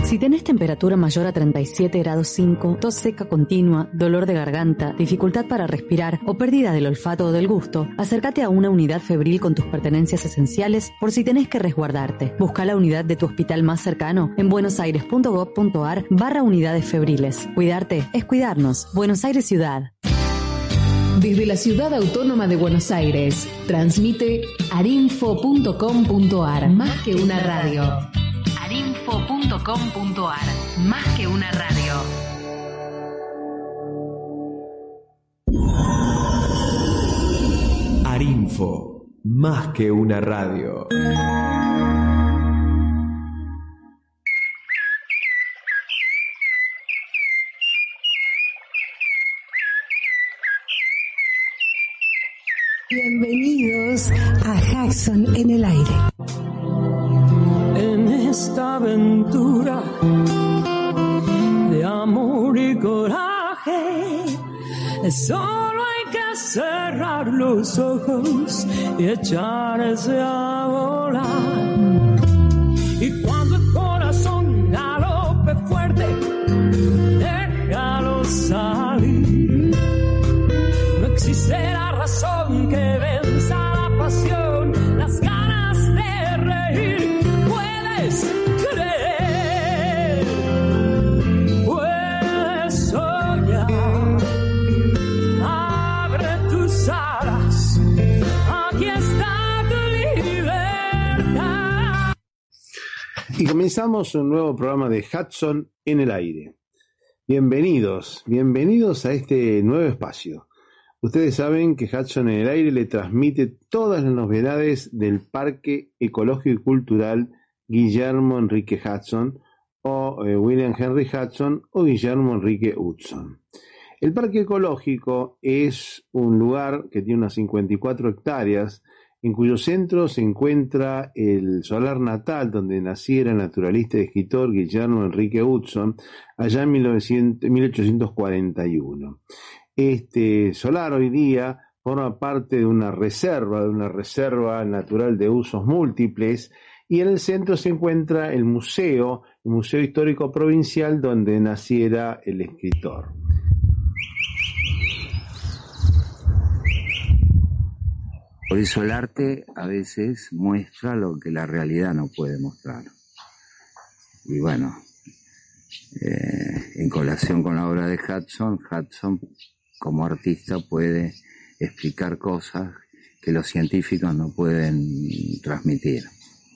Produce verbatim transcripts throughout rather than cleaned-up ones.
Si tenés temperatura mayor a treinta y siete grados cinco, tos seca continua, dolor de garganta, dificultad para respirar o pérdida del olfato o del gusto, acércate a una unidad febril con tus pertenencias esenciales por si tenés que resguardarte. Busca la unidad de tu hospital más cercano en buenosaires.gov.ar barra unidades febriles. Cuidarte es cuidarnos. Buenos Aires Ciudad. Desde la Ciudad Autónoma de Buenos Aires, transmite arinfo punto com punto ar, más que una radio. arinfo punto com punto ar, más que una radio. Arinfo, más que una radio. Bienvenidos a Jackson en el aire. En esta aventura de amor y coraje, solo hay que cerrar los ojos y echarse a volar. Y cuando el corazón galope fuerte, déjalo salir. No existe la razón que venza la pasión, las ganas de reír. Puedes creer, puedes soñar. Abre tus alas, aquí está tu libertad. Y comenzamos un nuevo programa de Hudson en el aire. Bienvenidos, bienvenidos a este nuevo espacio. Ustedes saben que Hudson en el aire le transmite todas las novedades del Parque Ecológico y Cultural Guillermo Enrique Hudson o eh, William Henry Hudson o Guillermo Enrique Hudson. El Parque Ecológico es un lugar que tiene unas cincuenta y cuatro hectáreas, en cuyo centro se encuentra el solar natal donde naciera el naturalista y escritor Guillermo Enrique Hudson allá en mil ochocientos cuarenta y uno. Este solar hoy día forma parte de una reserva, de una reserva natural de usos múltiples, y en el centro se encuentra el museo, el Museo Histórico Provincial, donde naciera el escritor. Por eso el arte a veces muestra lo que la realidad no puede mostrar. Y bueno, eh, en colación con la obra de Hudson, Hudson como artista puede explicar cosas que los científicos no pueden transmitir.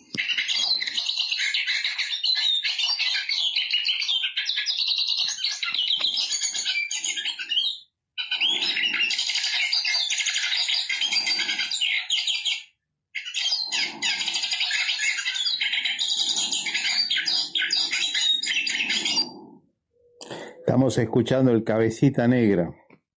Estamos escuchando el Cabecita Negra.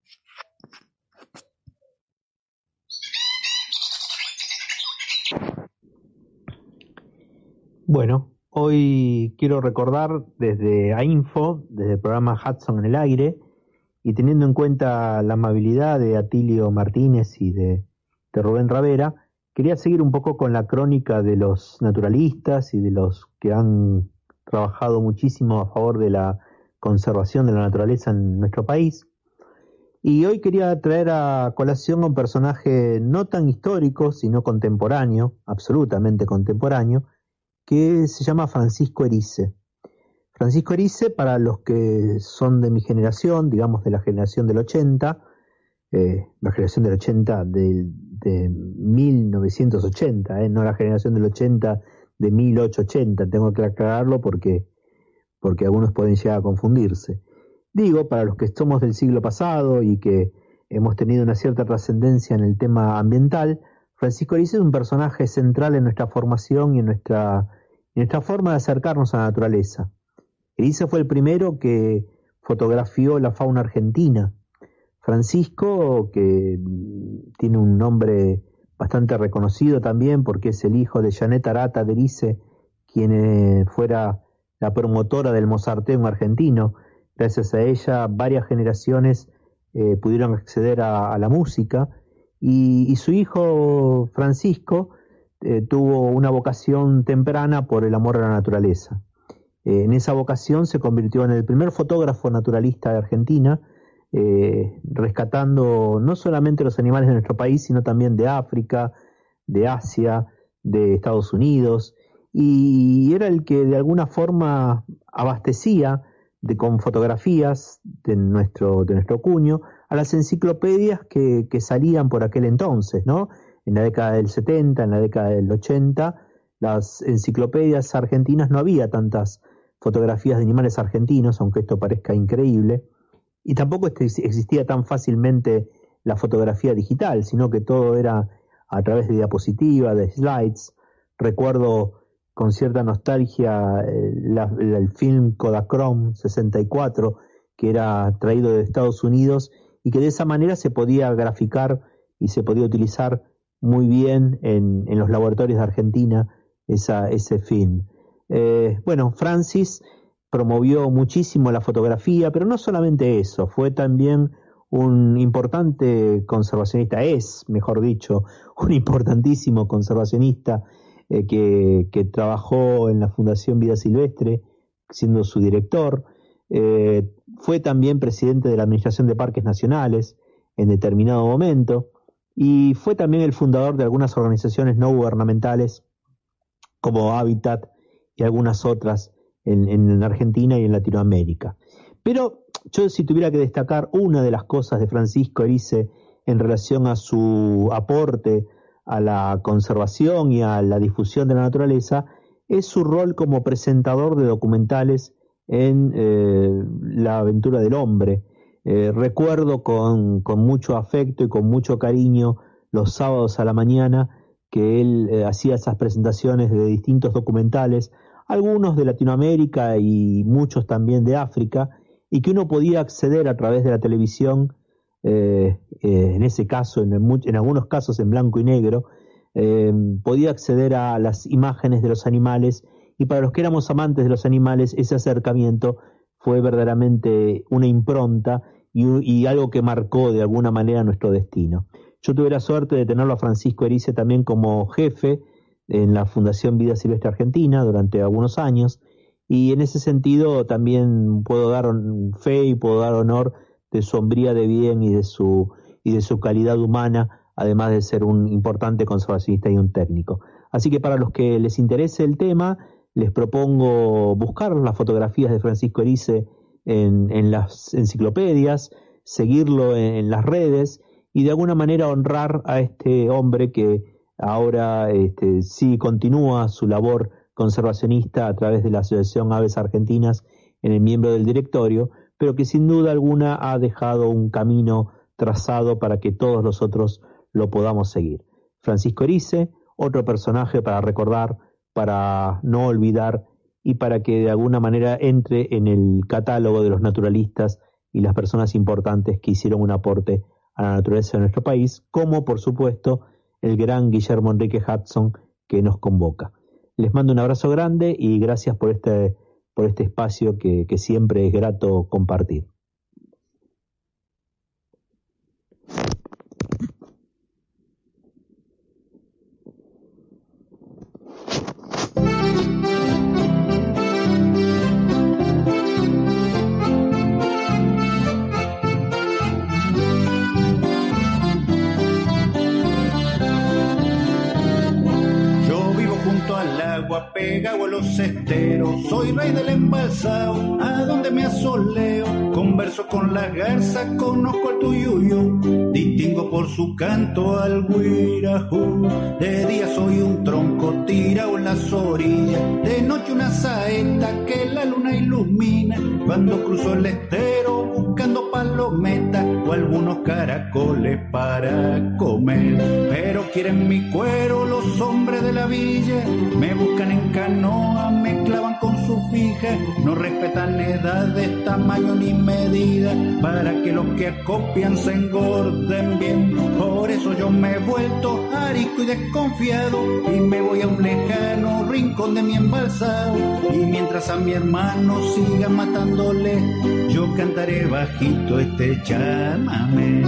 Bueno, hoy quiero recordar desde AINFO, desde el programa Hudson en el aire, y teniendo en cuenta la amabilidad de Atilio Martínez y de, de Rubén Ravera, quería seguir un poco con la crónica de los naturalistas y de los que han trabajado muchísimo a favor de la conservación de la naturaleza en nuestro país. Y hoy quería traer a colación a un personaje no tan histórico, sino contemporáneo, absolutamente contemporáneo, que se llama Francisco Erice. Francisco Erice, para los que son de mi generación, digamos de la generación del ochenta, eh, la generación del ochenta de, de mil novecientos ochenta, eh, no la generación del ochenta de mil ochocientos ochenta, tengo que aclararlo porque, porque algunos pueden llegar a confundirse. Digo, para los que somos del siglo pasado y que hemos tenido una cierta trascendencia en el tema ambiental, Francisco Erice es un personaje central en nuestra formación y en nuestra, en nuestra forma de acercarnos a la naturaleza. Erice fue el primero que fotografió la fauna argentina. Francisco, que tiene un nombre bastante reconocido también porque es el hijo de Janet Arata de Erice, quien eh, fuera la promotora del mozarteo argentino. Gracias a ella, varias generaciones eh, pudieron acceder a, a la música. Y, y su hijo Francisco eh, tuvo una vocación temprana por el amor a la naturaleza. Eh, en esa vocación se convirtió en el primer fotógrafo naturalista de Argentina, eh, rescatando no solamente los animales de nuestro país, sino también de África, de Asia, de Estados Unidos, y era el que de alguna forma abastecía de, con fotografías de nuestro, de nuestro cuño a las enciclopedias que, que salían por aquel entonces, ¿no? En la década del setenta, en la década del ochenta, las enciclopedias argentinas no había tantas fotografías de animales argentinos, aunque esto parezca increíble, y tampoco existía tan fácilmente la fotografía digital, sino que todo era a través de diapositivas, de slides. Recuerdo con cierta nostalgia la, la, el film Kodachrome sesenta y cuatro, que era traído de Estados Unidos y que de esa manera se podía graficar y se podía utilizar muy bien en, en los laboratorios de Argentina esa, ese film. Eh, bueno, Francis promovió muchísimo la fotografía, pero no solamente eso, fue también un importante conservacionista, es, mejor dicho, un importantísimo conservacionista eh, que, que trabajó en la Fundación Vida Silvestre, siendo su director. Eh, fue también presidente de la Administración de Parques Nacionales en determinado momento, y fue también el fundador de algunas organizaciones no gubernamentales como Habitat y algunas otras en, en Argentina y en Latinoamérica. Pero yo, si tuviera que destacar una de las cosas de Francisco Erice en relación a su aporte a la conservación y a la difusión de la naturaleza, es su rol como presentador de documentales en eh, la aventura del hombre. Eh, recuerdo con, con mucho afecto y con mucho cariño los sábados a la mañana que él eh, hacía esas presentaciones de distintos documentales, algunos de Latinoamérica y muchos también de África, y que uno podía acceder a través de la televisión, eh, eh, en ese caso, en, el, en algunos casos en blanco y negro, eh, podía acceder a las imágenes de los animales, y para los que éramos amantes de los animales, ese acercamiento fue verdaderamente una impronta y, y algo que marcó de alguna manera nuestro destino. Yo tuve la suerte de tenerlo a Francisco Erice también como jefe en la Fundación Vida Silvestre Argentina durante algunos años, y en ese sentido también puedo dar fe y puedo dar honor de su hombría de bien y de su, y de su calidad humana, además de ser un importante conservacionista y un técnico. Así que para los que les interese el tema, les propongo buscar las fotografías de Francisco Erice en, en las enciclopedias, seguirlo en, en las redes y de alguna manera honrar a este hombre que ahora este, sí continúa su labor conservacionista a través de la Asociación Aves Argentinas en el miembro del directorio, pero que sin duda alguna ha dejado un camino trazado para que todos nosotros lo podamos seguir. Francisco Erice, otro personaje para recordar, para no olvidar y para que de alguna manera entre en el catálogo de los naturalistas y las personas importantes que hicieron un aporte a la naturaleza de nuestro país, como por supuesto el gran Guillermo Enrique Hudson, que nos convoca. Les mando un abrazo grande y gracias por este, por este espacio que, que siempre es grato compartir. Pegado a los esteros, soy rey del embalsado, a donde me asoleo, converso con la garza, conozco al tuyuyo, distingo por su canto al guirajú. De día soy un tronco tirado en las orillas, de noche una saeta que la luna ilumina, cuando cruzo el estero buscando palometas o algunos caracoles para comer. Pero quieren mi cuero los hombres de la villa, me buscan en canoa, me clavan con su fija, no respetan edades, tamaño ni medida, para que los que acopian se engorden bien. Por eso yo me he vuelto arico y desconfiado, y me voy a un lejano rincón de mi embalsado, y mientras a mi hermano siga matándole, yo cantaré bajito este chamamé.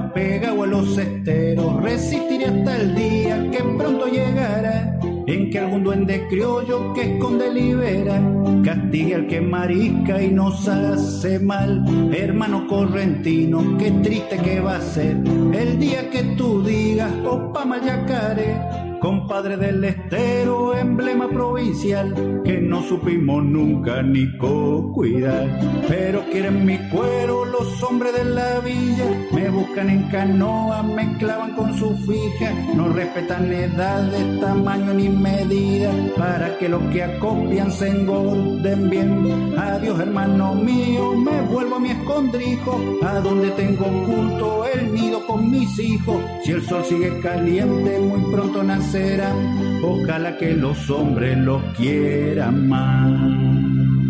pegado a los esteros, resistiré hasta el día que pronto llegará, en que algún duende criollo que esconde libera, castigue al que marisca y nos hace mal. Hermano correntino, qué triste que va a ser el día que tú digas opa Mayacare, compadre del estero, emblema provincial que no supimos nunca ni co-cuidar. Pero quieren mi cuero los hombres de la villa, me buscan en canoa, me clavan con su fija, no respetan edades, tamaño ni medida, para que los que acopian se engorden bien. Adiós hermano mío, me vuelvo a mi escondrijo, a donde tengo oculto el nido con mis hijos. Si el sol sigue caliente, muy pronto nacerá, ojalá que los hombres los quieran más.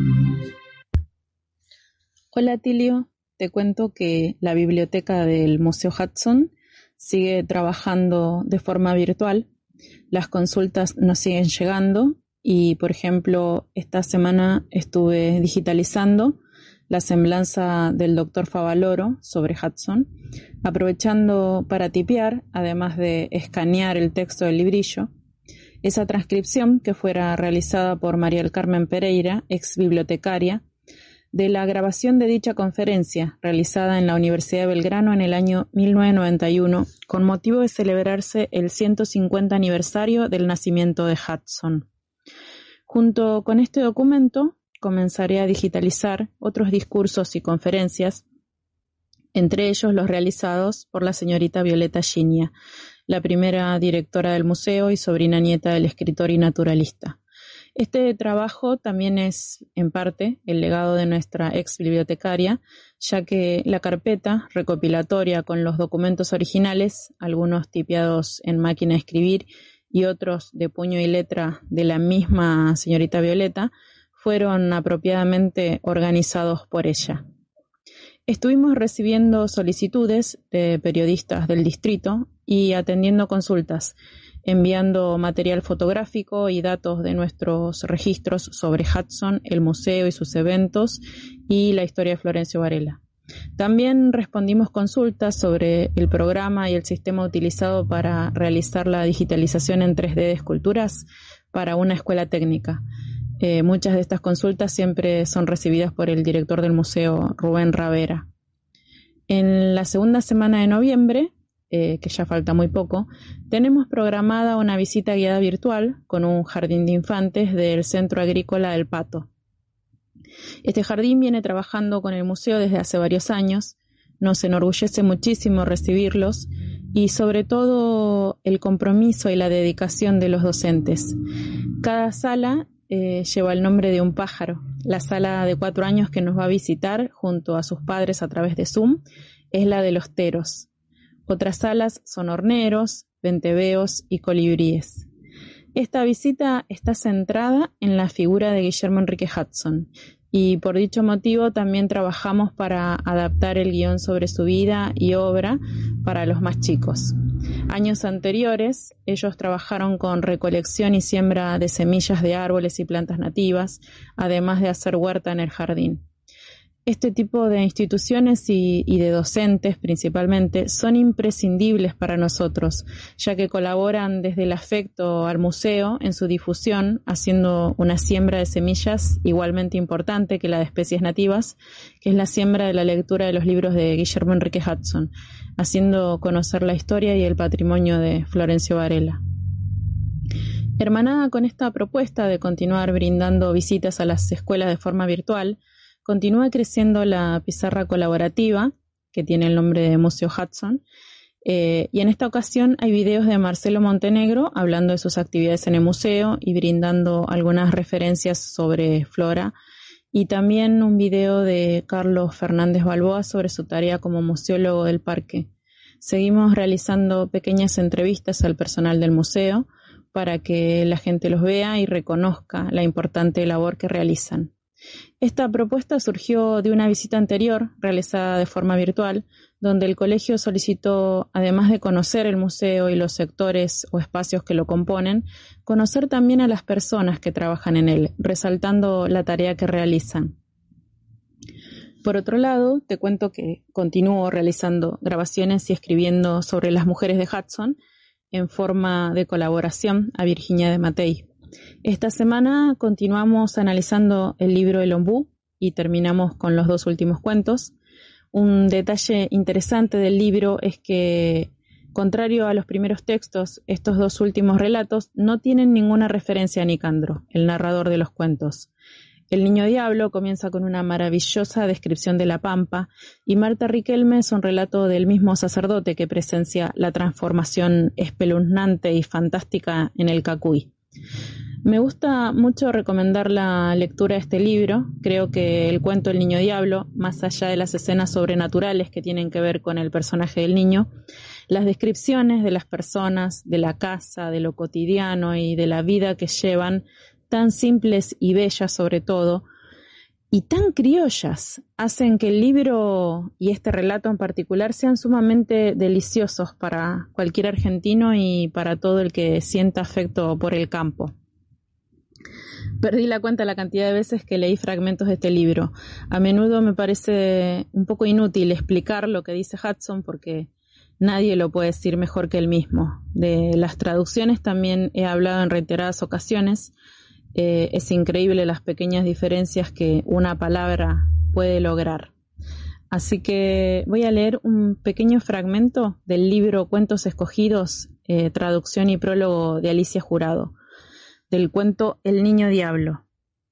Hola Tilio, te cuento que la biblioteca del Museo Hudson sigue trabajando de forma virtual. Las consultas nos siguen llegando y, por ejemplo, esta semana estuve digitalizando la semblanza del doctor Favaloro sobre Hudson, aprovechando para tipear, además de escanear el texto del librillo, esa transcripción que fuera realizada por María del Carmen Pereira, ex bibliotecaria, de la grabación de dicha conferencia realizada en la Universidad de Belgrano en el año mil novecientos noventa y uno con motivo de celebrarse el ciento cincuenta aniversario del nacimiento de Hudson. Junto con este documento comenzaré a digitalizar otros discursos y conferencias, entre ellos los realizados por la señorita Violeta Ginia, la primera directora del museo y sobrina nieta del escritor y naturalista. Este trabajo también es, en parte, el legado de nuestra ex bibliotecaria, ya que la carpeta recopilatoria con los documentos originales, algunos tipeados en máquina de escribir y otros de puño y letra de la misma señorita Violeta, fueron apropiadamente organizados por ella. Estuvimos recibiendo solicitudes de periodistas del distrito y atendiendo consultas, enviando material fotográfico y datos de nuestros registros sobre Hudson, el museo y sus eventos y la historia de Florencio Varela. También respondimos consultas sobre el programa y el sistema utilizado para realizar la digitalización en tres D de esculturas para una escuela técnica. Eh, muchas de estas consultas siempre son recibidas por el director del museo, Rubén Ravera. En la segunda semana de noviembre, eh, que ya falta muy poco, tenemos programada una visita guiada virtual con un jardín de infantes del Centro Agrícola del Pato. Este jardín viene trabajando con el museo desde hace varios años, nos enorgullece muchísimo recibirlos y sobre todo el compromiso y la dedicación de los docentes. Cada sala eh, lleva el nombre de un pájaro. La sala de cuatro años que nos va a visitar junto a sus padres a través de Zoom es la de los teros. Otras salas son horneros, venteveos y colibríes. Esta visita está centrada en la figura de Guillermo Enrique Hudson y por dicho motivo también trabajamos para adaptar el guión sobre su vida y obra para los más chicos. Años anteriores, ellos trabajaron con recolección y siembra de semillas de árboles y plantas nativas, además de hacer huerta en el jardín. Este tipo de instituciones y, y de docentes principalmente son imprescindibles para nosotros, ya que colaboran desde el afecto al museo en su difusión, haciendo una siembra de semillas igualmente importante que la de especies nativas, que es la siembra de la lectura de los libros de Guillermo Enrique Hudson, haciendo conocer la historia y el patrimonio de Florencio Varela. Hermanada con esta propuesta de continuar brindando visitas a las escuelas de forma virtual, continúa creciendo la pizarra colaborativa, que tiene el nombre de Museo Hudson, eh, y en esta ocasión hay videos de Marcelo Montenegro hablando de sus actividades en el museo y brindando algunas referencias sobre flora, y también un video de Carlos Fernández Balboa sobre su tarea como museólogo del parque. Seguimos realizando pequeñas entrevistas al personal del museo para que la gente los vea y reconozca la importante labor que realizan. Esta propuesta surgió de una visita anterior realizada de forma virtual, donde el colegio solicitó, además de conocer el museo y los sectores o espacios que lo componen, conocer también a las personas que trabajan en él, resaltando la tarea que realizan. Por otro lado, te cuento que continúo realizando grabaciones y escribiendo sobre las mujeres de Hudson en forma de colaboración a Virginia de Matei. Esta semana continuamos analizando el libro El Ombú y terminamos con los dos últimos cuentos. Un detalle interesante del libro es que, contrario a los primeros textos, estos dos últimos relatos no tienen ninguna referencia a Nicandro, el narrador de los cuentos. El Niño Diablo comienza con una maravillosa descripción de la Pampa y Marta Riquelme es un relato del mismo sacerdote que presencia la transformación espeluznante y fantástica en el Cacuy. Me gusta mucho recomendar la lectura de este libro. Creo que el cuento El Niño Diablo, más allá de las escenas sobrenaturales que tienen que ver con el personaje del niño, las descripciones de las personas, de la casa, de lo cotidiano y de la vida que llevan, tan simples y bellas sobre todo, y tan criollas, hacen que el libro y este relato en particular sean sumamente deliciosos para cualquier argentino y para todo el que sienta afecto por el campo. Perdí la cuenta de la cantidad de veces que leí fragmentos de este libro. A menudo me parece un poco inútil explicar lo que dice Hudson porque nadie lo puede decir mejor que él mismo. De las traducciones también he hablado en reiteradas ocasiones. Eh, es increíble las pequeñas diferencias que una palabra puede lograr. Así que voy a leer un pequeño fragmento del libro Cuentos Escogidos, eh, traducción y prólogo de Alicia Jurado, del cuento El Niño Diablo.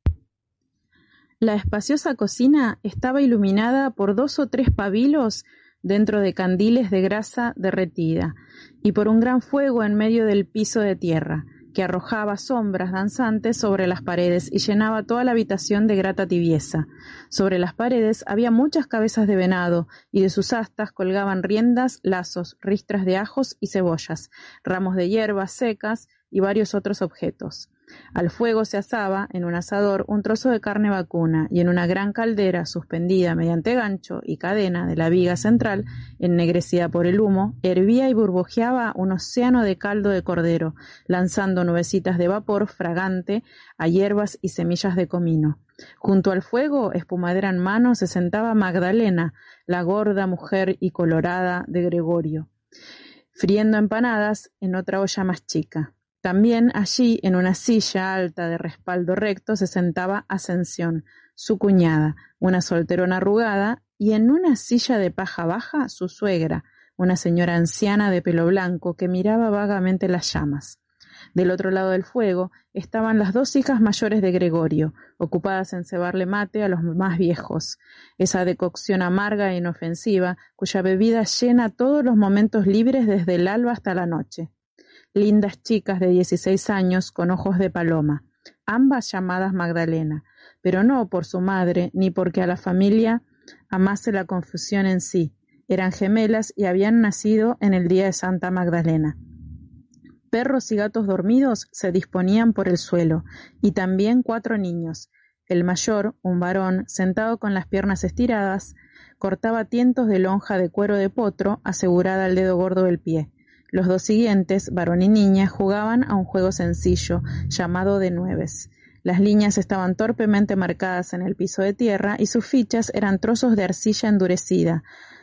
La espaciosa cocina estaba iluminada por dos o tres pabilos dentro de candiles de grasa derretida y por un gran fuego en medio del piso de tierra, que arrojaba sombras danzantes sobre las paredes y llenaba toda la habitación de grata tibieza. Sobre las paredes había muchas cabezas de venado, y de sus astas colgaban riendas, lazos, ristras de ajos y cebollas, ramos de hierbas secas y varios otros objetos. Al fuego se asaba, en un asador, un trozo de carne vacuna, y en una gran caldera, suspendida mediante gancho y cadena de la viga central, ennegrecida por el humo, hervía y burbujeaba un océano de caldo de cordero, lanzando nubecitas de vapor fragante a hierbas y semillas de comino. Junto al fuego, espumadera en mano, se sentaba Magdalena, la gorda mujer y colorada de Gregorio, friendo empanadas en otra olla más chica. También allí, en una silla alta de respaldo recto, se sentaba Ascensión, su cuñada, una solterona arrugada, y en una silla de paja baja, su suegra, una señora anciana de pelo blanco que miraba vagamente las llamas. Del otro lado del fuego estaban las dos hijas mayores de Gregorio, ocupadas en cebarle mate a los más viejos, esa decocción amarga e inofensiva, cuya bebida llena todos los momentos libres desde el alba hasta la noche. Lindas chicas de dieciséis años con ojos de paloma, ambas llamadas Magdalena, pero no por su madre ni porque a la familia amase la confusión en sí. Eran gemelas y habían nacido en el día de Santa Magdalena. Perros y gatos dormidos se disponían por el suelo, y también cuatro niños. El mayor, un varón, sentado con las piernas estiradas, cortaba tientos de lonja de cuero de potro asegurada al dedo gordo del pie. Los dos siguientes, varón y niña, jugaban a un juego sencillo, llamado de nueves. Las líneas estaban torpemente marcadas en el piso de tierra y sus fichas eran trozos de arcilla endurecida,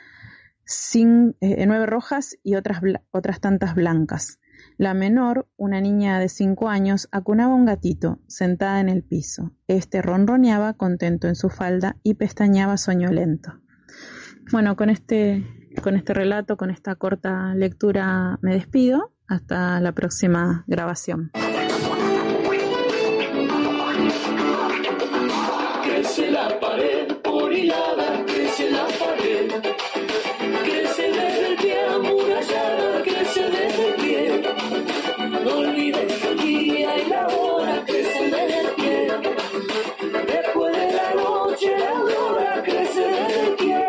sin, eh, nueve rojas y otras, otras tantas blancas. La menor, una niña de cinco años, acunaba un gatito, sentada en el piso. Este ronroneaba contento en su falda y pestañeaba soñolento. Bueno, con este... Con este relato, con esta corta lectura, me despido. Hasta la próxima grabación. Crece la pared orilada, crece la pared. Crece desde el pie amurallada, crece desde el pie. No olvides el día y la hora, crece desde el pie. Después de la noche, la aurora, crece desde el pie.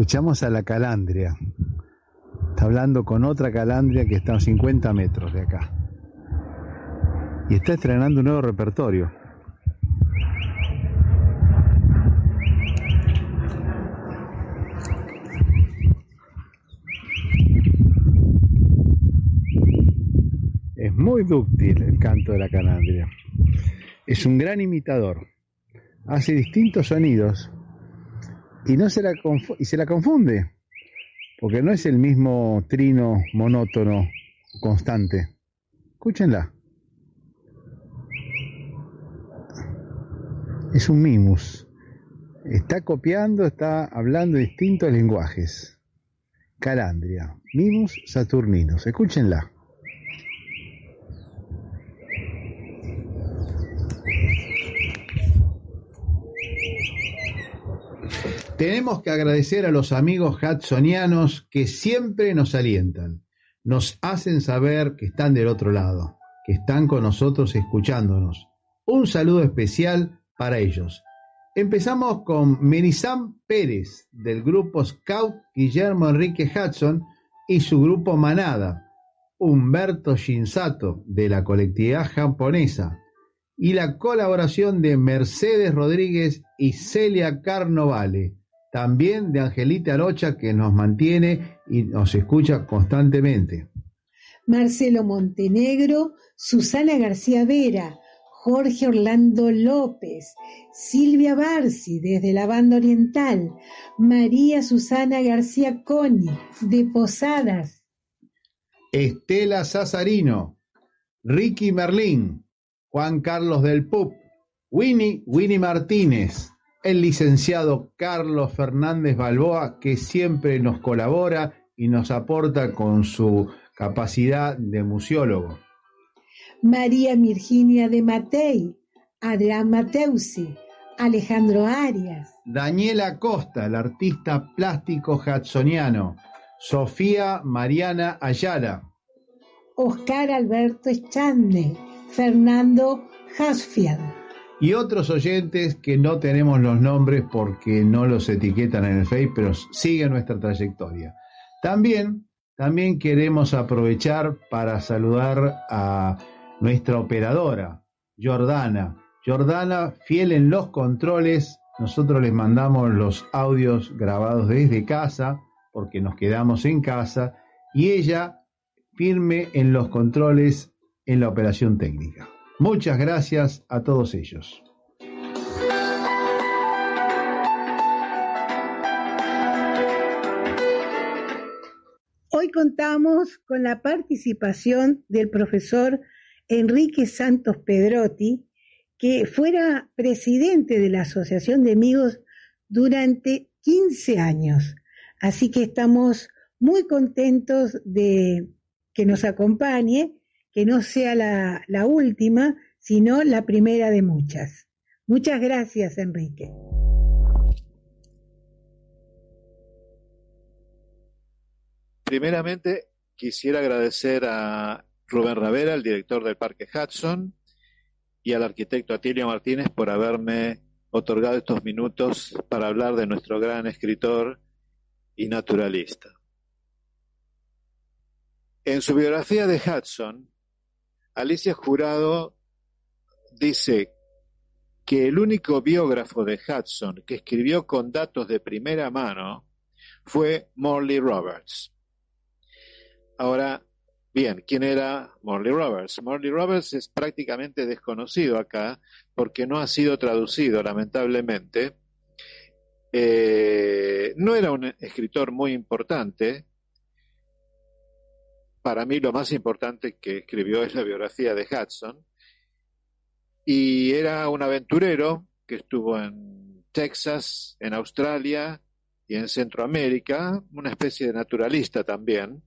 Escuchamos a la calandria. Está hablando con otra calandria que está a cincuenta metros de acá. Y está estrenando un nuevo repertorio. Es muy dúctil el canto de la calandria. Es un gran imitador. Hace distintos sonidos y no se la conf- y se la confunde, porque no es el mismo trino monótono constante. Escúchenla. Es un mimus. Está copiando, está hablando distintos lenguajes. Calandria, mimus saturninos. Escúchenla. Tenemos que agradecer a los amigos hudsonianos que siempre nos alientan, nos hacen saber que están del otro lado, que están con nosotros escuchándonos. Un saludo especial para ellos. Empezamos con Merizam Pérez, del grupo Scout Guillermo Enrique Hudson y su grupo Manada, Humberto Shinsato, de la colectividad japonesa, y la colaboración de Mercedes Rodríguez y Celia Carnovale, también de Angelita Arocha, que nos mantiene y nos escucha constantemente. Marcelo Montenegro, Susana García Vera, Jorge Orlando López, Silvia Barci, desde la Banda Oriental, María Susana García Coni, de Posadas, Estela Sazarino, Ricky Merlín, Juan Carlos del Pup, Winnie, Winnie Martínez, el licenciado Carlos Fernández Balboa, que siempre nos colabora y nos aporta con su capacidad de museólogo. María Virginia de Matei, Adrián Mateusi, Alejandro Arias, Daniela Costa, el artista plástico hudsoniano, Sofía Mariana Ayala, Oscar Alberto Echande, Fernando Hasfield, y otros oyentes que no tenemos los nombres porque no los etiquetan en el Face, pero siguen nuestra trayectoria. También, también queremos aprovechar para saludar a nuestra operadora, Jordana. Jordana, fiel en los controles. Nosotros les mandamos los audios grabados desde casa, porque nos quedamos en casa, y ella firme en los controles en la operación técnica. Muchas gracias a todos ellos. Hoy contamos con la participación del profesor Enrique Santos Pedrotti, que fuera presidente de la Asociación de Amigos durante quince años. Así que estamos muy contentos de que nos acompañe, que no sea la, la última, sino la primera de muchas. Muchas gracias, Enrique. Primeramente, quisiera agradecer a Rubén Ravera, el director del Parque Hudson, y al arquitecto Atilio Martínez por haberme otorgado estos minutos para hablar de nuestro gran escritor y naturalista. En su biografía de Hudson, Alicia Jurado dice que el único biógrafo de Hudson que escribió con datos de primera mano fue Morley Roberts. Ahora, bien, ¿quién era Morley Roberts? Morley Roberts es prácticamente desconocido acá porque no ha sido traducido, lamentablemente. Eh, no era un escritor muy importante. Para mí lo más importante que escribió es la biografía de Hudson. Y era un aventurero que estuvo en Texas, en Australia y en Centroamérica, una especie de naturalista también.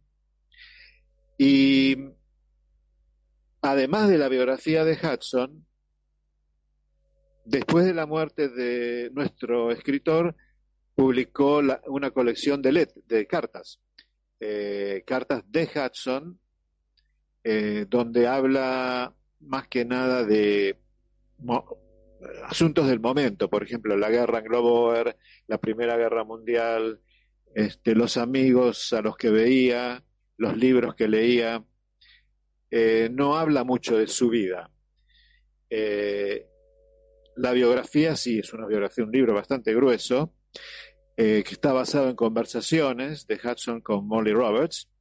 Y además de la biografía de Hudson, después de la muerte de nuestro escritor, publicó la, una colección de, let, de cartas, eh, cartas de Hudson, eh, donde habla más que nada de mo, asuntos del momento, por ejemplo, la guerra anglo-boer, la Primera Guerra Mundial, este, los amigos a los que veía, los libros que leía. Eh, no habla mucho de su vida. Eh, la biografía sí, es una biografía, un libro bastante grueso, eh, que está basado en conversaciones de Hudson con Molly Roberts,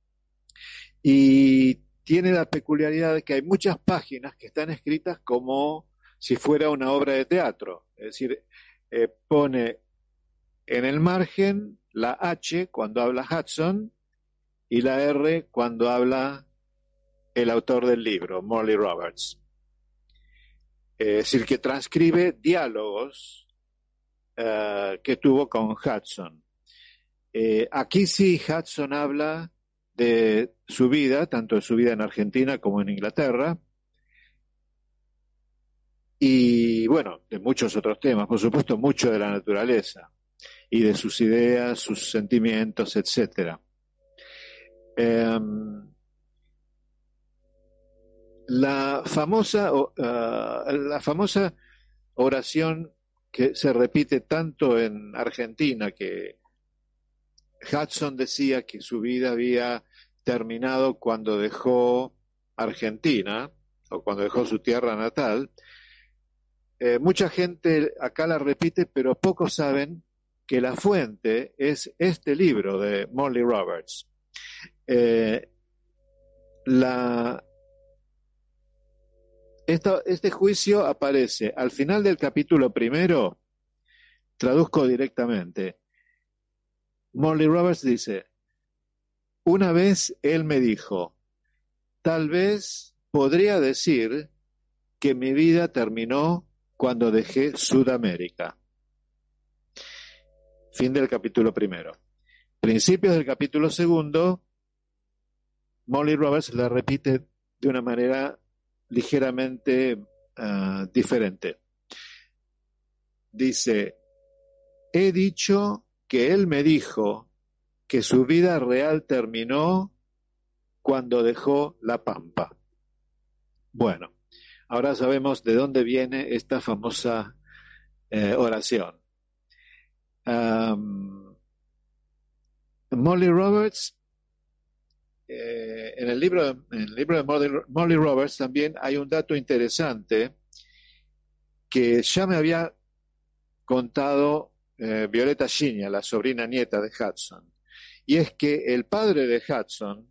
y tiene la peculiaridad de que hay muchas páginas que están escritas como si fuera una obra de teatro, es decir, eh, pone en el margen la H cuando habla Hudson y la R cuando habla el autor del libro, Molly Roberts. Es decir, que transcribe diálogos uh, que tuvo con Hudson. Eh, aquí sí Hudson habla de su vida, tanto de su vida en Argentina como en Inglaterra, y bueno, de muchos otros temas, por supuesto, mucho de la naturaleza, y de sus ideas, sus sentimientos, etcétera. Eh, La famosa, uh, la famosa oración que se repite tanto en Argentina, que Hudson decía que su vida había terminado cuando dejó Argentina, o cuando dejó su tierra natal, eh, mucha gente acá la repite, pero pocos saben que la fuente es este libro de Molly Roberts. Eh, la... Esta, este juicio aparece al final del capítulo primero. Traduzco directamente. Molly Roberts dice: una vez él me dijo, tal vez podría decir que mi vida terminó cuando dejé Sudamérica. Fin del capítulo primero. Principios del capítulo segundo, Molly Roberts la repite de una manera ligeramente uh, diferente. Dice: he dicho que él me dijo que su vida real terminó cuando dejó la Pampa. Bueno, ahora sabemos de dónde viene esta famosa eh, oración. Um, Molly Roberts Eh, en el libro, en el libro de Molly, Molly Roberts también hay un dato interesante que ya me había contado eh, Violeta Ginia, la sobrina nieta de Hudson, y es que el padre de Hudson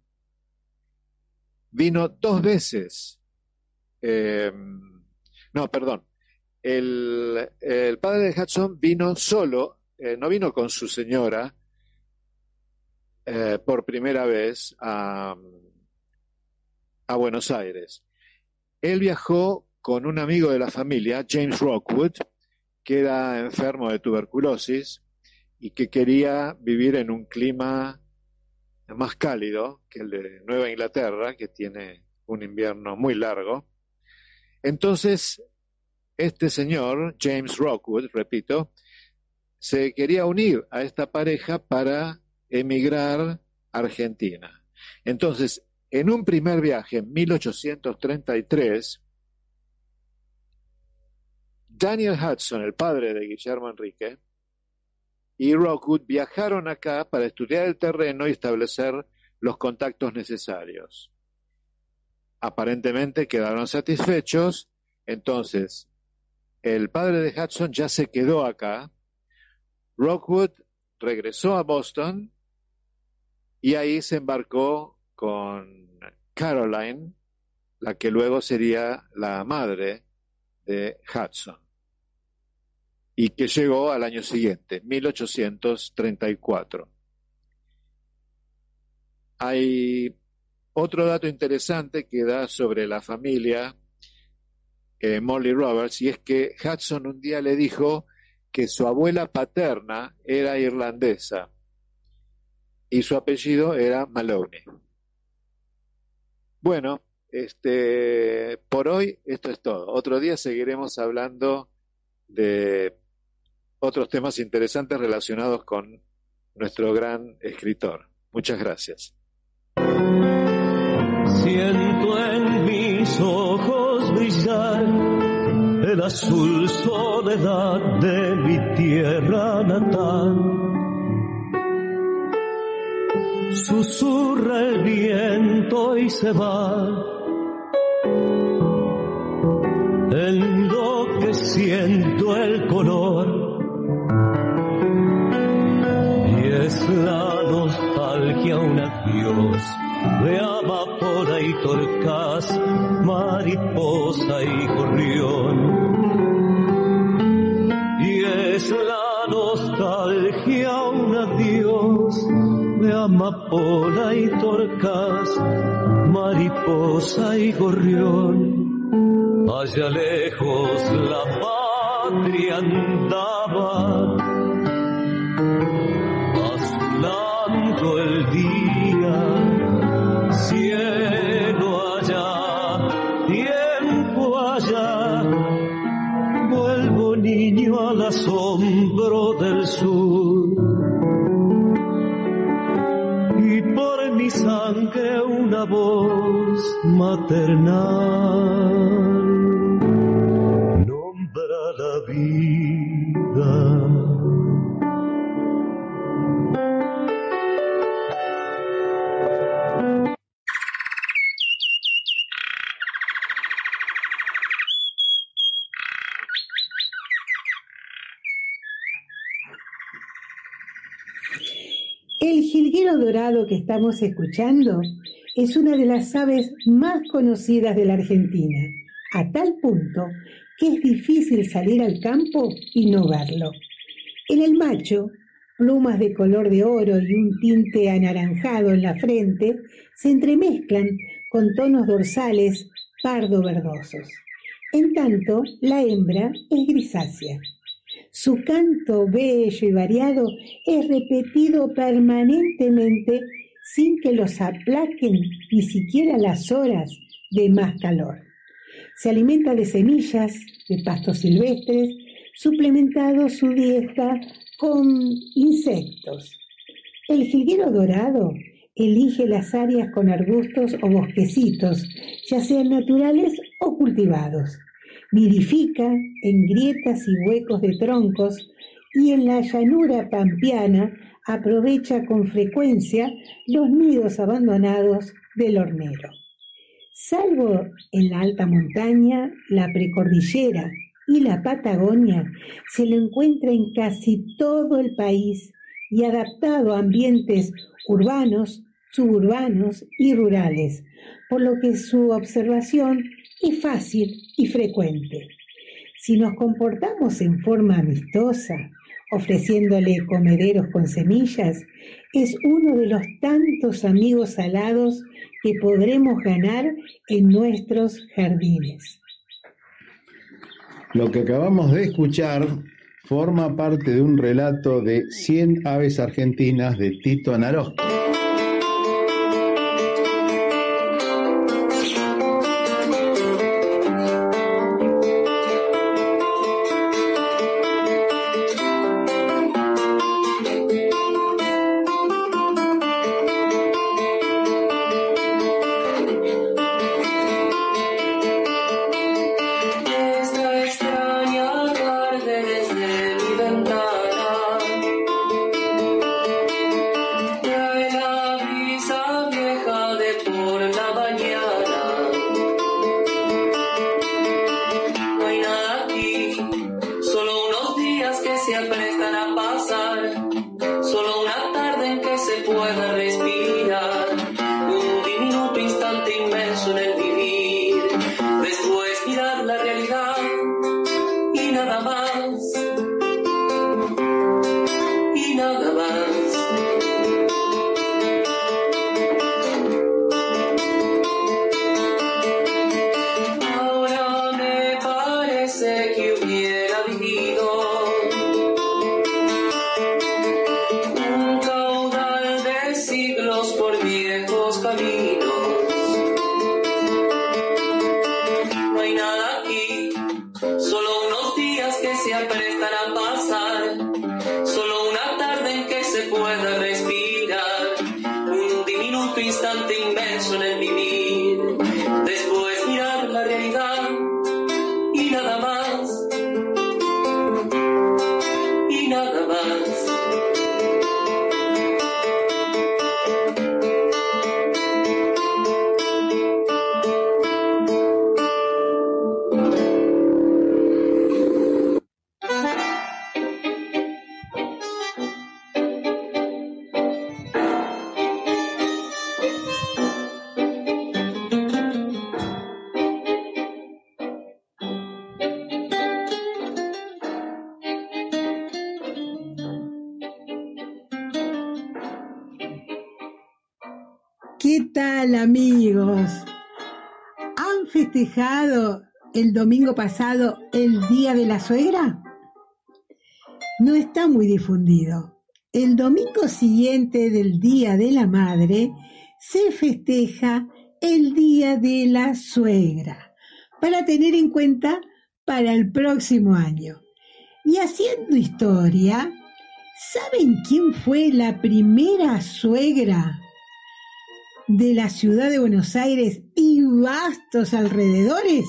vino dos veces, eh, no, perdón, el, el padre de Hudson vino solo, eh, no vino con su señora, Eh, por primera vez a, a Buenos Aires. Él viajó con un amigo de la familia, James Rockwood, que era enfermo de tuberculosis y que quería vivir en un clima más cálido que el de Nueva Inglaterra, que tiene un invierno muy largo. Entonces, este señor, James Rockwood, repito, se quería unir a esta pareja para emigrar a Argentina. Entonces, en un primer viaje en mil ochocientos treinta y tres, Daniel Hudson, el padre de Guillermo Enrique, y Rockwood viajaron acá para estudiar el terreno y establecer los contactos necesarios. Aparentemente quedaron satisfechos, entonces el padre de Hudson ya se quedó acá, Rockwood regresó a Boston y ahí se embarcó con Caroline, la que luego sería la madre de Hudson, y que llegó al año siguiente, mil ochocientos treinta y cuatro. Hay otro dato interesante que da sobre la familia eh, Molly Roberts, y es que Hudson un día le dijo que su abuela paterna era irlandesa y su apellido era Maloney. Bueno, este, por hoy esto es todo. Otro día seguiremos hablando de otros temas interesantes relacionados con nuestro gran escritor. Muchas gracias. Siento en mis ojos brillar el azul soledad de mi tierra natal. susurra el viento y se va, enloqueciendo el color, y es la nostalgia un adiós de amapola y torcaz, mariposa y gorrión. Y es la nostalgia un adiós de amapola y torcaz, mariposa y gorrión. Allá lejos la patria andaba, azulando el día, cielo allá, tiempo allá. Vuelvo niño al asombro del sur, y por mi sangre una voz maternal nombra la vida. El jilguero dorado que estamos escuchando es una de las aves más conocidas de la Argentina, a tal punto que es difícil salir al campo y no verlo. En el macho, plumas de color de oro y un tinte anaranjado en la frente se entremezclan con tonos dorsales pardo-verdosos. En tanto, la hembra es grisácea. Su canto bello y variado es repetido permanentemente sin que los aplaquen ni siquiera las horas de más calor. Se alimenta de semillas, de pastos silvestres, suplementando su dieta con insectos. El jilguero dorado elige las áreas con arbustos o bosquecitos, ya sean naturales o cultivados. Nidifica en grietas y huecos de troncos y en la llanura pampeana aprovecha con frecuencia los nidos abandonados del hornero. Salvo en la alta montaña, la precordillera y la Patagonia, se lo encuentra en casi todo el país y adaptado a ambientes urbanos, suburbanos y rurales, por lo que su observación es fácil y frecuente. Si nos comportamos en forma amistosa, ofreciéndole comederos con semillas, es uno de los tantos amigos alados que podremos ganar en nuestros jardines. Lo que acabamos de escuchar forma parte de un relato de cien aves argentinas de Tito Naroski. tal, amigos? ¿Han festejado el domingo pasado el Día de la Suegra? No está muy difundido. El domingo siguiente del Día de la Madre se festeja el Día de la Suegra, para tener en cuenta para el próximo año. Y haciendo historia, ¿saben quién fue la primera suegra de la ciudad de Buenos Aires y vastos alrededores?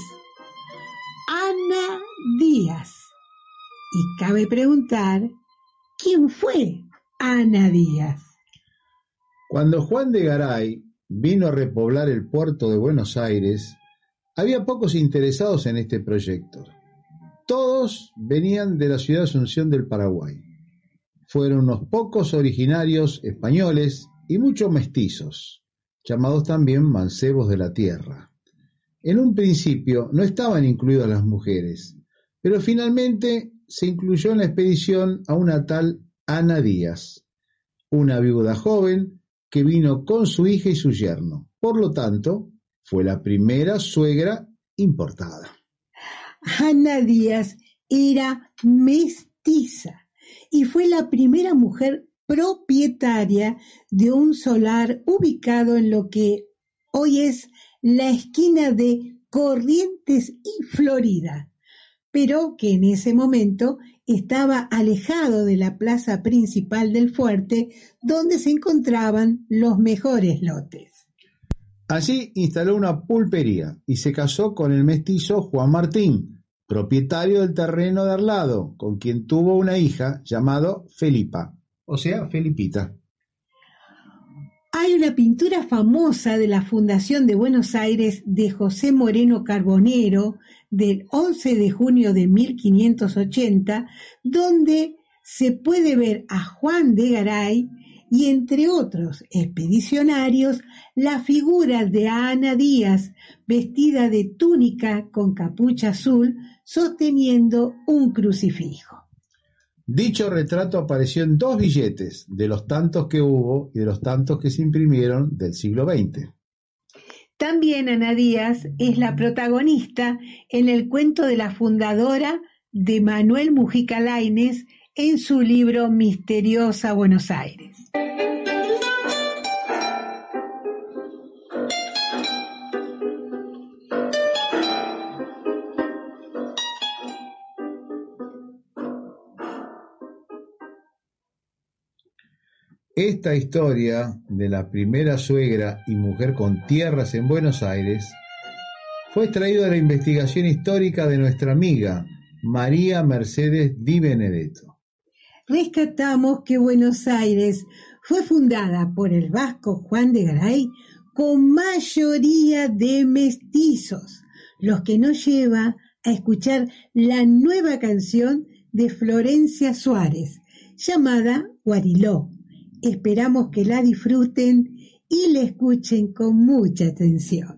Ana Díaz. Y cabe preguntar, ¿quién fue Ana Díaz? Cuando Juan de Garay vino a repoblar el puerto de Buenos Aires, había pocos interesados en este proyecto. Todos venían de la ciudad de Asunción del Paraguay. Fueron unos pocos originarios españoles y muchos mestizos, llamados también mancebos de la tierra. En un principio no estaban incluidas las mujeres, pero finalmente se incluyó en la expedición a una tal Ana Díaz, una viuda joven que vino con su hija y su yerno. Por lo tanto, fue la primera suegra importada. Ana Díaz era mestiza y fue la primera mujer propietaria de un solar ubicado en lo que hoy es la esquina de Corrientes y Florida, pero que en ese momento estaba alejado de la plaza principal del fuerte, donde se encontraban los mejores lotes. Allí instaló una pulpería y se casó con el mestizo Juan Martín, propietario del terreno de al lado, con quien tuvo una hija llamada Felipa, o sea, Felipita. Hay una pintura famosa de la Fundación de Buenos Aires de José Moreno Carbonero del once de junio de mil quinientos ochenta, donde se puede ver a Juan de Garay y, entre otros expedicionarios, la figura de Ana Díaz, vestida de túnica con capucha azul, sosteniendo un crucifijo. Dicho retrato apareció en dos billetes, de los tantos que hubo y de los tantos que se imprimieron del siglo veinte. También Ana Díaz es la protagonista en el cuento de la fundadora de Manuel Mujica Lainez en su libro Misteriosa Buenos Aires. Esta historia de la primera suegra y mujer con tierras en Buenos Aires fue extraída de la investigación histórica de nuestra amiga María Mercedes Di Benedetto. Rescatamos que Buenos Aires fue fundada por el vasco Juan de Garay con mayoría de mestizos, los que nos lleva a escuchar la nueva canción de Florencia Suárez, llamada Guariló. Esperamos que la disfruten y la escuchen con mucha atención.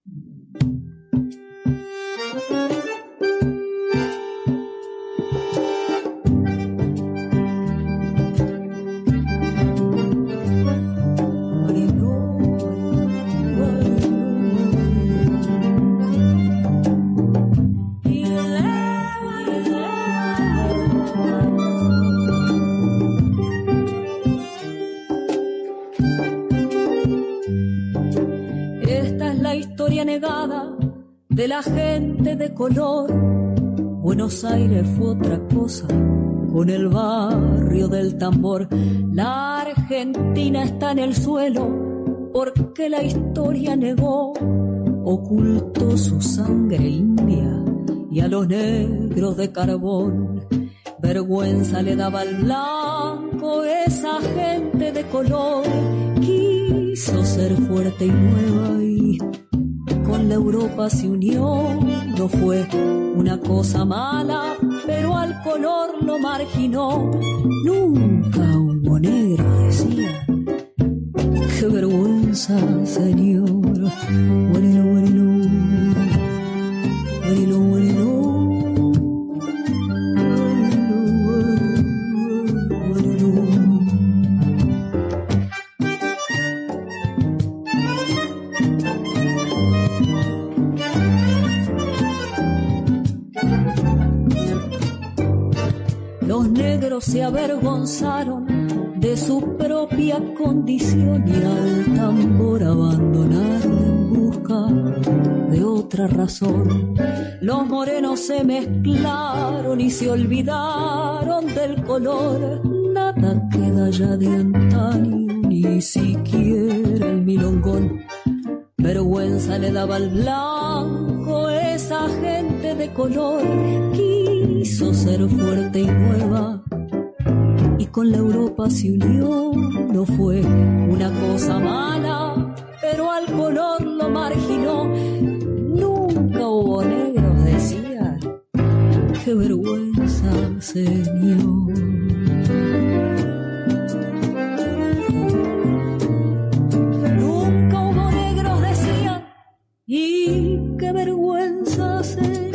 Negada de la gente de color. Buenos Aires fue otra cosa con el barrio del tambor. La Argentina está en el suelo porque la historia negó, ocultó su sangre india y a los negros de carbón. Vergüenza le daba al blanco esa gente de color. Quiso ser fuerte y nueva y con la Europa se unió. No fue una cosa mala, pero al color lo marginó. Nunca hubo negro, decía. Qué vergüenza, señor. Guarilo, guarilo, guarilo, guarilo. negros se avergonzaron de su propia condición y al tambor abandonaron en busca de otra razón. Los morenos se mezclaron y se olvidaron del color. Nada queda ya de antaño, ni siquiera el milongón. Vergüenza le daba al blanco esa gente de color. Quiso ser fuerte y nueva y con la Europa se unió. No fue una cosa mala, pero al color lo marginó. Nunca hubo negros, decía. Qué vergüenza, señor. Nunca hubo negros, decía. Y qué vergüenza, señor.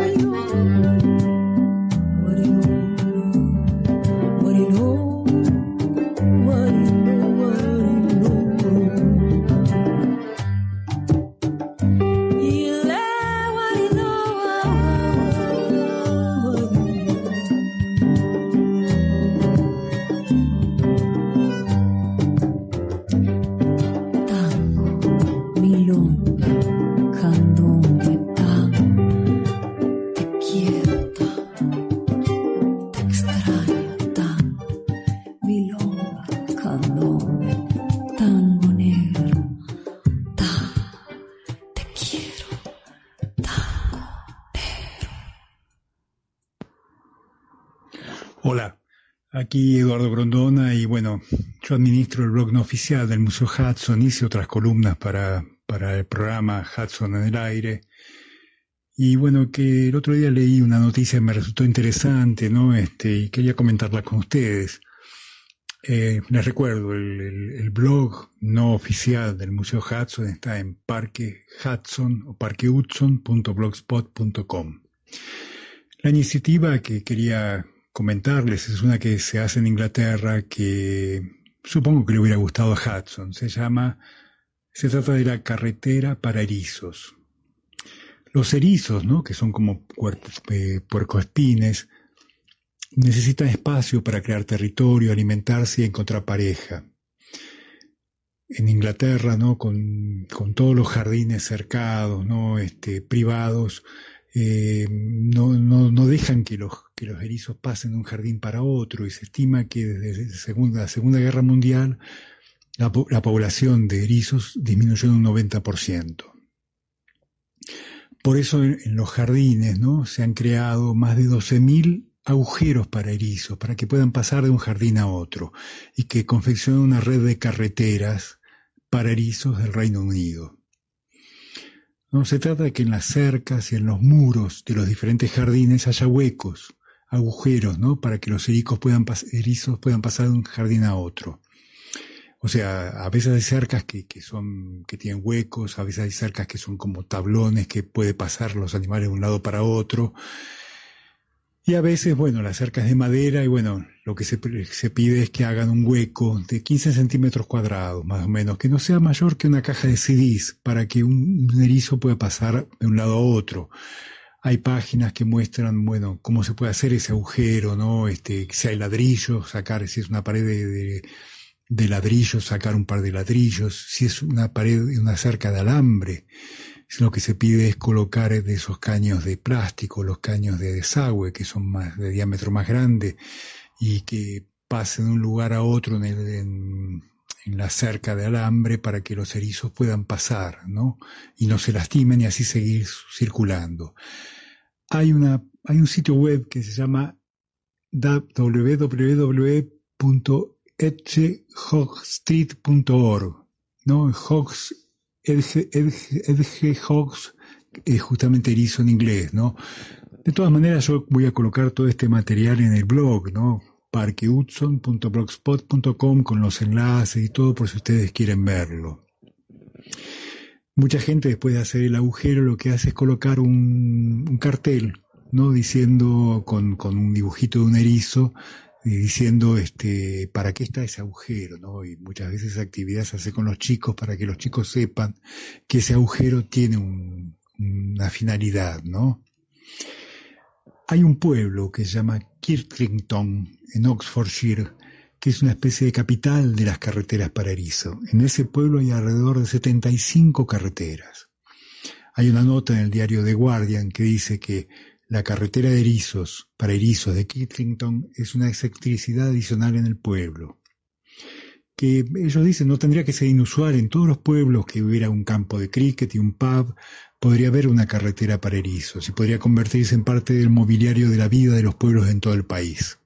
Hola, aquí Eduardo Grondona y bueno, yo administro el blog no oficial del Museo Hudson, hice otras columnas para, para el programa Hudson en el aire y bueno, que el otro día leí una noticia que me resultó interesante, ¿no? Este, y quería comentarla con ustedes. Eh, les recuerdo, el, el, el blog no oficial del Museo Hudson está en Parque Hudson o parque hudson punto blogspot punto com. La iniciativa que quería comentarles es una que se hace en Inglaterra que supongo que le hubiera gustado a Hudson. Se llama, se trata de la carretera para erizos. Los erizos, ¿no? Que son como cuerpos, eh, puercoespines, necesitan espacio para crear territorio, alimentarse y encontrar pareja. En Inglaterra, ¿no? Con, con todos los jardines cercados, ¿no? Este, privados, eh, no, no, no dejan que los, que los erizos pasen de un jardín para otro y se estima que desde segunda, la Segunda Guerra Mundial la, la población de erizos disminuyó en un noventa por ciento. Por eso en, en los jardines, ¿no? Se han creado más de doce mil agujeros para erizos, para que puedan pasar de un jardín a otro y que confeccionen una red de carreteras para erizos del Reino Unido. No se trata de que en las cercas y en los muros de los diferentes jardines haya huecos, agujeros, ¿no? Para que los erizos puedan, pas- erizos puedan pasar de un jardín a otro. O sea, a veces hay cercas que, que son, que tienen huecos, a veces hay cercas que son como tablones que puede pasar los animales de un lado para otro. Y a veces, bueno, la cerca es de madera y bueno, lo que se, se pide es que hagan un hueco de quince centímetros cuadrados, más o menos, que no sea mayor que una caja de C Ds, para que un, un erizo pueda pasar de un lado a otro. Hay páginas que muestran, bueno, cómo se puede hacer ese agujero, ¿no? Este, si hay ladrillos, sacar, si es una pared de, de, de ladrillos, sacar un par de ladrillos, si es una pared, una cerca de alambre. Lo que se pide es colocar de esos caños de plástico, los caños de desagüe, que son más de diámetro más grande, y que pasen de un lugar a otro en, el, en, en la cerca de alambre para que los erizos puedan pasar, ¿no? Y no se lastimen y así seguir circulando. Hay una, hay un sitio web que se llama w w w punto edgehogstreet punto org, ¿no? Hogs Edge, Edge, Edge Hogs es justamente erizo en inglés, ¿no? De todas maneras, yo voy a colocar todo este material en el blog, ¿no? parque hudson punto blogspot punto com con los enlaces y todo por si ustedes quieren verlo. Mucha gente después de hacer el agujero lo que hace es colocar un, un cartel, ¿no? Diciendo con, con un dibujito de un erizo, y diciendo este para qué está ese agujero, ¿no? Y muchas veces esa actividad se hace con los chicos para que los chicos sepan que ese agujero tiene un, una finalidad, ¿no? hay un pueblo que se llama Kirtlington, en Oxfordshire, que es una especie de capital de las carreteras para erizo. En ese pueblo hay alrededor de setenta y cinco carreteras. Hay una nota en el diario The Guardian que dice que la carretera de erizos, para erizos de Kirtlington, es una excentricidad adicional en el pueblo. Que ellos dicen no tendría que ser inusual en todos los pueblos que hubiera un campo de cricket y un pub, podría haber una carretera para erizos y podría convertirse en parte del mobiliario de la vida de los pueblos en todo el país.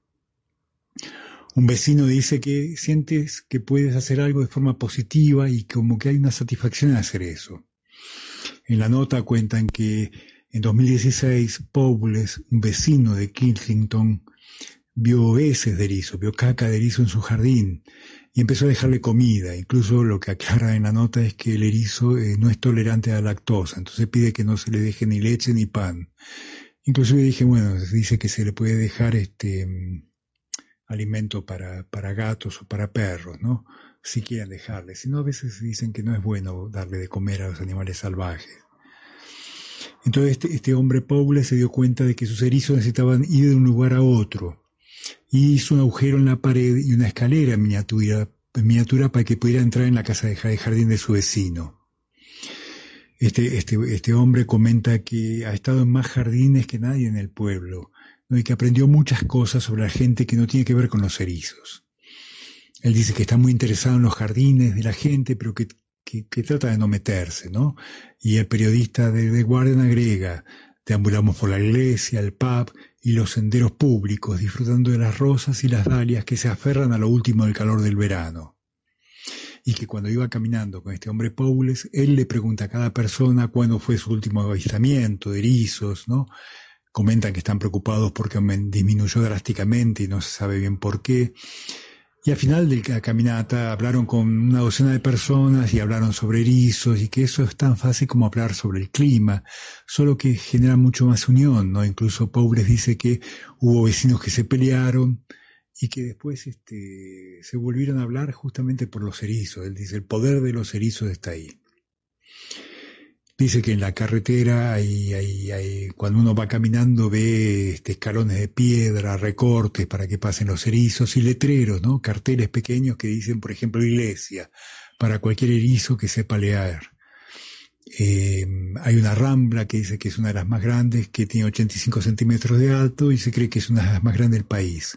Un vecino dice que sientes que puedes hacer algo de forma positiva y como que hay una satisfacción en hacer eso. En la nota cuentan que en dos mil dieciséis, Paules, un vecino de Kirtlington, vio heces de erizo, vio caca de erizo en su jardín y empezó a dejarle comida. Incluso lo que aclara en la nota es que el erizo eh, no es tolerante a la lactosa, entonces pide que no se le deje ni leche ni pan. Inclusive dije, bueno, dice que se le puede dejar este alimento para, para gatos o para perros, ¿no? Si quieren dejarle. Si no, a veces dicen que no es bueno darle de comer a los animales salvajes. Entonces este, este hombre Paule se dio cuenta de que sus erizos necesitaban ir de un lugar a otro y hizo un agujero en la pared y una escalera en miniatura, en miniatura para que pudiera entrar en la casa de jardín de su vecino. Este, este, este hombre comenta que ha estado en más jardines que nadie en el pueblo, ¿no? Y que aprendió muchas cosas sobre la gente que no tiene que ver con los erizos. Él dice que está muy interesado en los jardines de la gente, pero que Que, que trata de no meterse, ¿no? Y el periodista de The Guardian agrega, deambulamos por la iglesia, el pub y los senderos públicos, disfrutando de las rosas y las dalias que se aferran a lo último del calor del verano. Y que cuando iba caminando con este hombre Paules, él le pregunta a cada persona cuándo fue su último avistamiento de erizos, ¿no? Comentan que están preocupados porque disminuyó drásticamente y no se sabe bien por qué. Y al final de la caminata hablaron con una docena de personas y hablaron sobre erizos y que eso es tan fácil como hablar sobre el clima, solo que genera mucho más unión, ¿no? Incluso Paules dice que hubo vecinos que se pelearon y que después este, se volvieron a hablar justamente por los erizos. Él dice, el poder de los erizos está ahí. Dice que en la carretera, hay, hay, hay, cuando uno va caminando, ve este, escalones de piedra, recortes para que pasen los erizos y letreros, ¿no? Carteles pequeños que dicen, por ejemplo, iglesia, para cualquier erizo que sepa leer. Eh, hay una rambla que dice que es una de las más grandes, que tiene ochenta y cinco centímetros de alto y se cree que es una de las más grandes del país.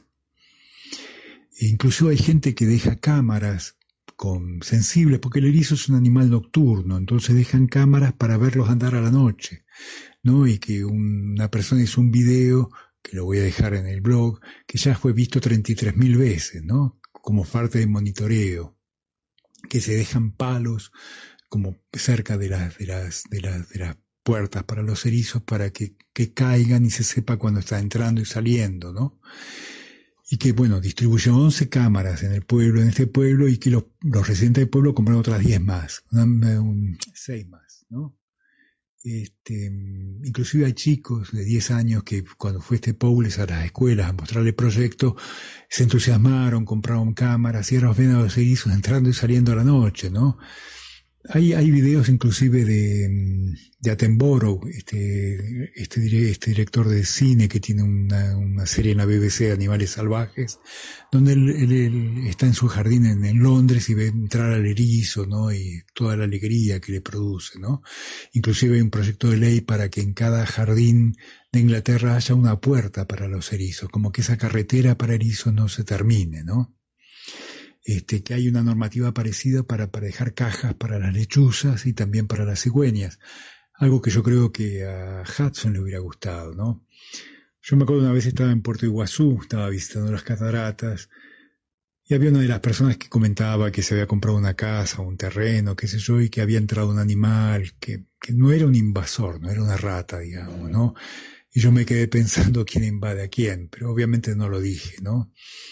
E incluso hay gente que deja cámaras con sensibles, porque el erizo es un animal nocturno, entonces dejan cámaras para verlos andar a la noche, ¿no? Y que un, una persona hizo un video, que lo voy a dejar en el blog, que ya fue visto treinta y tres mil veces, ¿no? Como parte de monitoreo, que se dejan palos como cerca de las, de las, de las, de las puertas para los erizos para que, que caigan y se sepa cuando está entrando y saliendo, ¿no? Y que, bueno, distribuyó once cámaras en el pueblo, en este pueblo, y que los, los residentes del pueblo compraron otras diez más, una, un, seis más, ¿no? Este, inclusive hay chicos de diez años que cuando fue este Paules a las escuelas a mostrarle el proyecto, se entusiasmaron, compraron cámaras y ahora ven a los erizos entrando y saliendo a la noche, ¿no? Hay, hay videos inclusive de, de Attenborough, este, este, este director de cine que tiene una, una serie en la B B C de Animales Salvajes, donde él, él, él está en su jardín en, en Londres y ve entrar al erizo, ¿no? Y toda la alegría que le produce, ¿no? Inclusive hay un proyecto de ley para que en cada jardín de Inglaterra haya una puerta para los erizos, como que esa carretera para erizos no se termine, ¿no? Este, que hay una normativa parecida para, para dejar cajas para las lechuzas y también para las cigüeñas, algo que yo creo que a Hudson le hubiera gustado, ¿no? Yo me acuerdo una vez estaba en Puerto Iguazú, estaba visitando las cataratas, y había una de las personas que comentaba que se había comprado una casa, un terreno, qué sé yo, y que había entrado un animal, que, que no era un invasor, no era una rata, digamos, ¿no? Y yo me quedé pensando quién invade a quién, pero obviamente no lo dije, ¿no?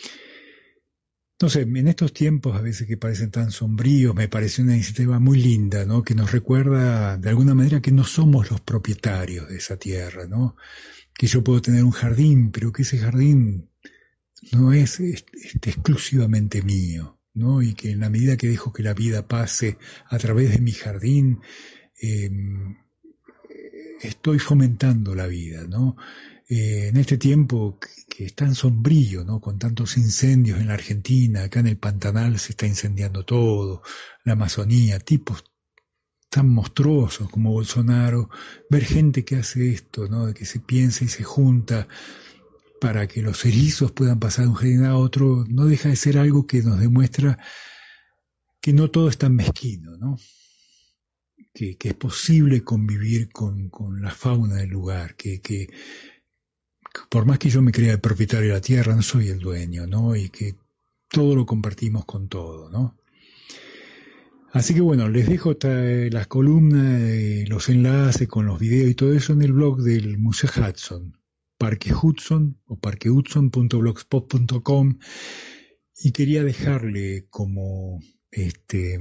Entonces, en estos tiempos a veces que parecen tan sombríos, me pareció una iniciativa muy linda, ¿no? Que nos recuerda de alguna manera que no somos los propietarios de esa tierra, ¿no? Que yo puedo tener un jardín, pero que ese jardín no es, es, es exclusivamente mío, ¿no? Y que en la medida que dejo que la vida pase a través de mi jardín, eh, estoy fomentando la vida, ¿no? eh, en este tiempo que, que es tan sombrío, ¿no? Con tantos incendios en la Argentina, acá en el Pantanal se está incendiando todo, la Amazonía, tipos tan monstruosos como Bolsonaro, ver gente que hace esto, ¿no? De que se piensa y se junta para que los erizos puedan pasar de un jardín a otro, no deja de ser algo que nos demuestra que no todo es tan mezquino, ¿no? Que, que es posible convivir con, con la fauna del lugar, que, que por más que yo me crea el propietario de la tierra, no soy el dueño, ¿no? Y que todo lo compartimos con todo, ¿no? Así que bueno, les dejo las columnas, eh, los enlaces con los videos y todo eso en el blog del Museo Hudson, Parque Hudson o parque hudson punto blogspot punto com, y quería dejarle como este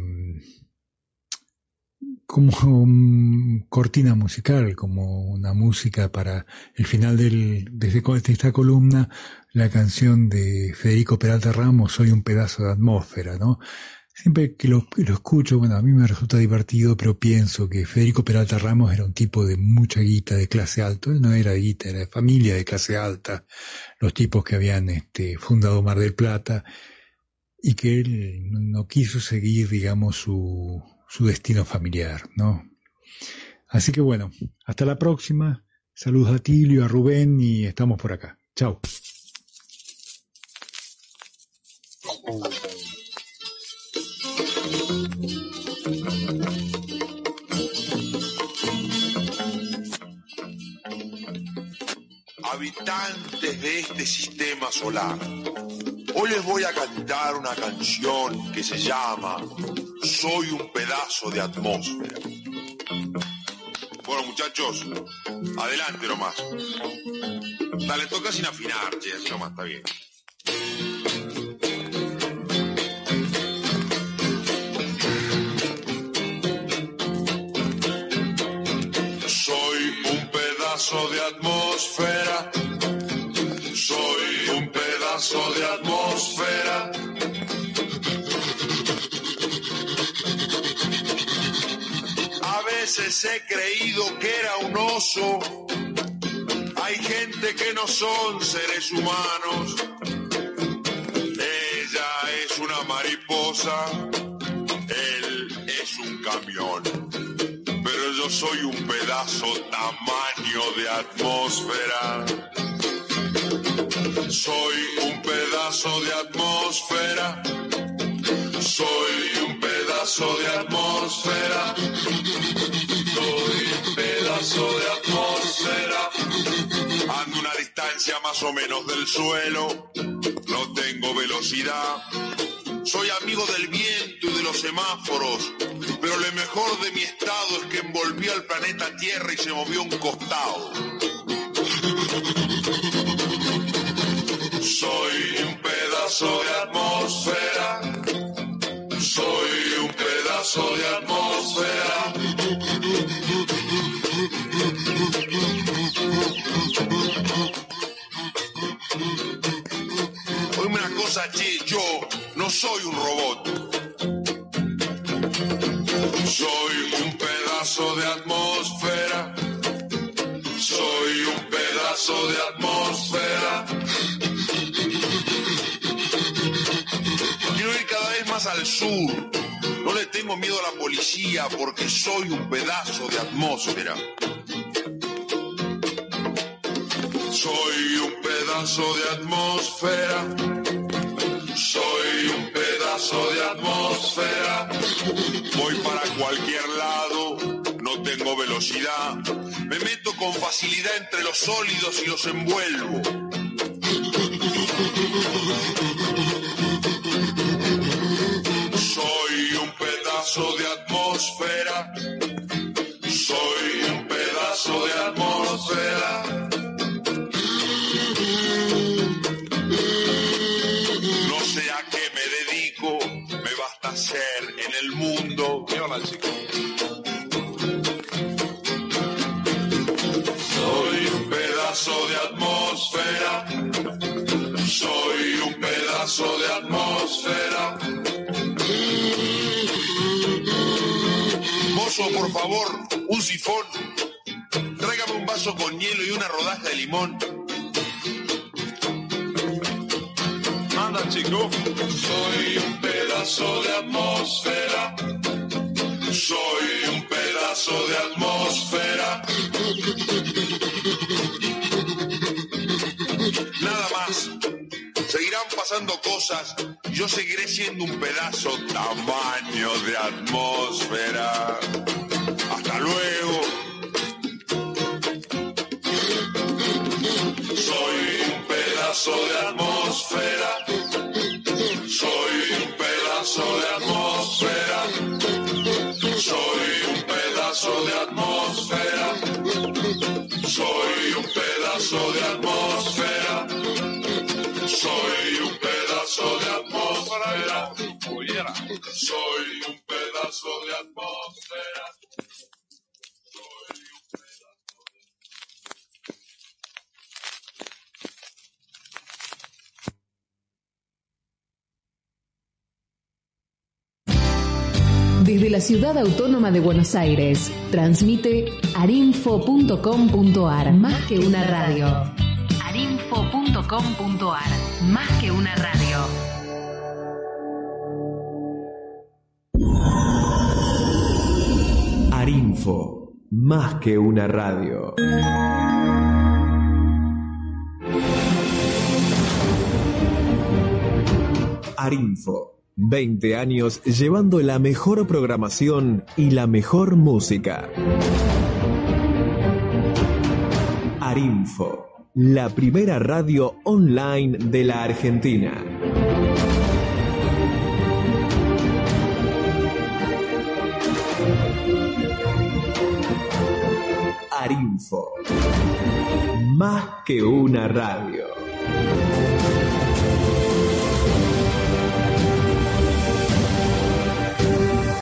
como um, cortina musical, como una música para el final del, de esta columna, la canción de Federico Peralta Ramos, Soy un pedazo de atmósfera, ¿no? Siempre que lo, lo escucho, bueno, a mí me resulta divertido, pero pienso que Federico Peralta Ramos era un tipo de mucha guita, de clase alta. Él no era de guita, era de familia de clase alta, los tipos que habían este, fundado Mar del Plata, y que él no quiso seguir, digamos, su, su destino familiar, ¿no? Así que bueno, hasta la próxima. Saludos a Tilio, a Rubén, y estamos por acá. Chao. Habitantes de este sistema solar, hoy les voy a cantar una canción que se llama Soy un pedazo de atmósfera. Bueno, muchachos, adelante nomás. Dale, toca sin afinar, che, así nomás, está bien. De atmósfera, soy un pedazo de atmósfera. A veces he creído que era un oso. Hay gente que no son seres humanos. Ella es una mariposa, él es un camión. Pero yo soy un pedazo tamaño de atmósfera. Soy un pedazo de atmósfera. Soy un pedazo de atmósfera. Soy un pedazo de atmósfera. Ando una distancia más o menos del suelo. No tengo velocidad. Soy amigo del viento y de los semáforos, pero lo mejor de mi estado es que envolvió al planeta Tierra y se movió un costado. Soy un pedazo de atmósfera. Soy un pedazo de atmósfera. Oíme una cosa, che, yo no soy un robot. Soy un pedazo de atmósfera. Soy un pedazo de atmósfera. Quiero ir cada vez más al sur. No le tengo miedo a la policía porque soy un pedazo de atmósfera. Soy un pedazo de atmósfera. Soy un pedazo de atmósfera. Voy para cualquier lado, no tengo velocidad. Me meto con facilidad entre los sólidos y los envuelvo. Soy un pedazo de atmósfera. Soy un pedazo de atmósfera. No sé a qué me dedico, me basta ser en el mundo. Soy un pedazo de atmósfera. Soy un pedazo de atmósfera. Mozo, por favor, un sifón. Tráigame un vaso con hielo y una rodaja de limón. Anda, chico. Soy un pedazo de atmósfera. Soy un pedazo de atmósfera. Nada más. Seguirán pasando cosas. Yo seguiré siendo un pedazo tamaño de atmósfera. Hasta luego. Soy un pedazo de atmósfera. Soy un pedazo de atmósfera. Soy un pedazo de atmósfera. Soy un pedazo de atmósfera. Soy un pedazo de atmósfera. Soy un pedazo de atmósfera. Desde la Ciudad Autónoma de Buenos Aires, transmite arinfo punto com punto ar, más que una radio. arinfo punto com punto ar, más que una radio. Arinfo, más que una radio. Arinfo, veinte años llevando la mejor programación y la mejor música. Arinfo, la primera radio online de la Argentina. Arinfo, más que una radio.